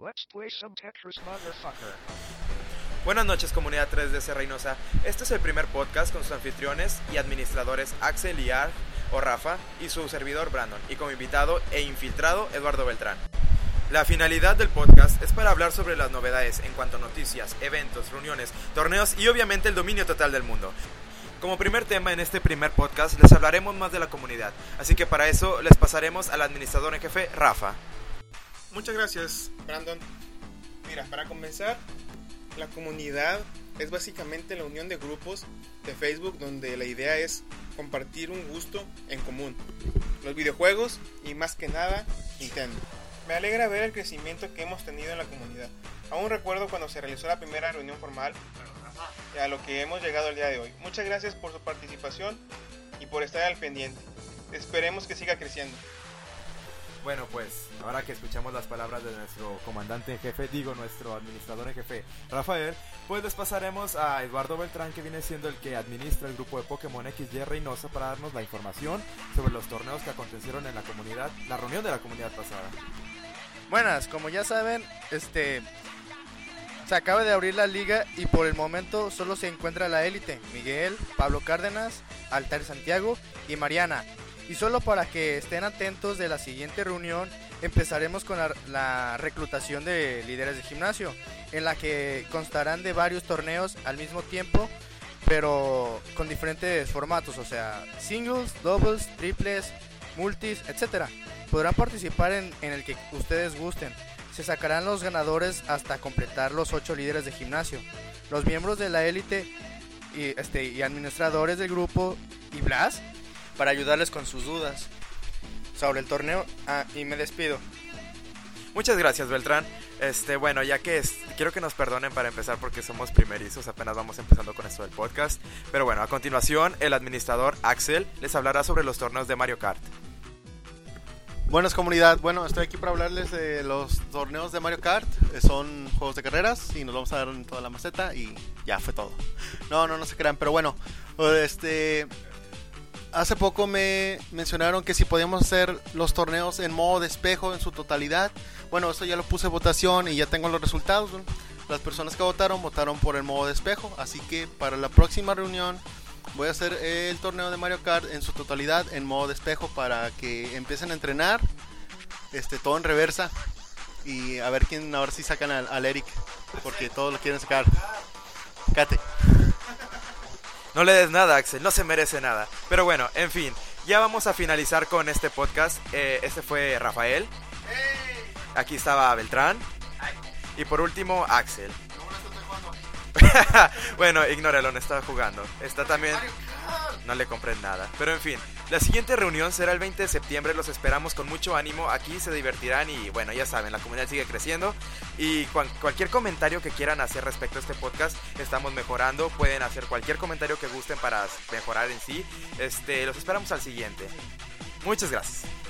Let's play some Tetris, motherfucker. Buenas noches, comunidad 3DS Reynosa. Este es el primer podcast con sus anfitriones y administradores Axel y Arg o Rafa y su servidor Brandon, y como invitado e infiltrado Eduardo Beltrán. La finalidad del podcast es para hablar sobre las novedades en cuanto a noticias, eventos, reuniones, torneos y obviamente el dominio total del mundo. Como primer tema en este primer podcast les hablaremos más de la comunidad, así que para eso les pasaremos al administrador en jefe Rafa. Muchas gracias, Brandon. Mira, para comenzar, la comunidad es básicamente la unión de grupos de Facebook donde la idea es compartir un gusto en común, los videojuegos y más que nada Nintendo. Me alegra ver el crecimiento que hemos tenido en la comunidad. Aún recuerdo cuando se realizó la primera reunión formal y a lo que hemos llegado el día de hoy. Muchas gracias por su participación y por estar al pendiente. Esperemos que siga creciendo. Bueno, pues, ahora que escuchamos las palabras de nuestro comandante en jefe, nuestro administrador en jefe, Rafael, pues les pasaremos a Eduardo Beltrán, que viene siendo el que administra el grupo de Pokémon XY Reynosa, para darnos la información sobre los torneos que acontecieron en la comunidad, la reunión de la comunidad pasada. Buenas, como ya saben, se acaba de abrir la liga y por el momento solo se encuentra la élite, Miguel, Pablo Cárdenas, Altair Santiago y Mariana. Y solo para que estén atentos de la siguiente reunión, empezaremos con la reclutación de líderes de gimnasio, en la que constarán de varios torneos al mismo tiempo, pero con diferentes formatos, o sea, singles, doubles, triples, multis, etc. Podrán participar en el que ustedes gusten. Se sacarán los ganadores hasta completar los 8 líderes de gimnasio. Los miembros de la élite y administradores del grupo y Blas para ayudarles con sus dudas sobre el torneo. Y me despido. Muchas gracias, Beltrán. Bueno, ya que quiero que nos perdonen para empezar porque somos primerizos, apenas vamos empezando con esto del podcast. Pero bueno, a continuación el administrador Axel les hablará sobre los torneos de Mario Kart. Buenas, comunidad, bueno, estoy aquí para hablarles de los torneos de Mario Kart. Son juegos de carreras y nos vamos a dar en toda la maceta y ya fue todo. No se crean, pero bueno, hace poco me mencionaron que si podíamos hacer los torneos en modo de espejo en su totalidad. Bueno, esto ya lo puse en votación y ya tengo los resultados. Las personas que votaron por el modo de espejo, así que para la próxima reunión voy a hacer el torneo de Mario Kart en su totalidad en modo de espejo para que empiecen a entrenar todo en reversa y a ver si sacan al Eric, porque todos lo quieren sacar. Cate. No le des nada, Axel, no se merece nada. Pero bueno, en fin, ya vamos a finalizar con este podcast. Este fue Rafael. Aquí estaba Beltrán. Y por último, Axel. Bueno, ignóralo, no está jugando. Está también... No le compré nada. Pero en fin, la siguiente reunión será el 20 de septiembre. Los esperamos con mucho ánimo. Aquí se divertirán y bueno, ya saben, la comunidad sigue creciendo. Y cualquier comentario que quieran hacer respecto a este podcast, estamos mejorando. Pueden hacer cualquier comentario que gusten para mejorar en sí. Los esperamos al siguiente. Muchas gracias.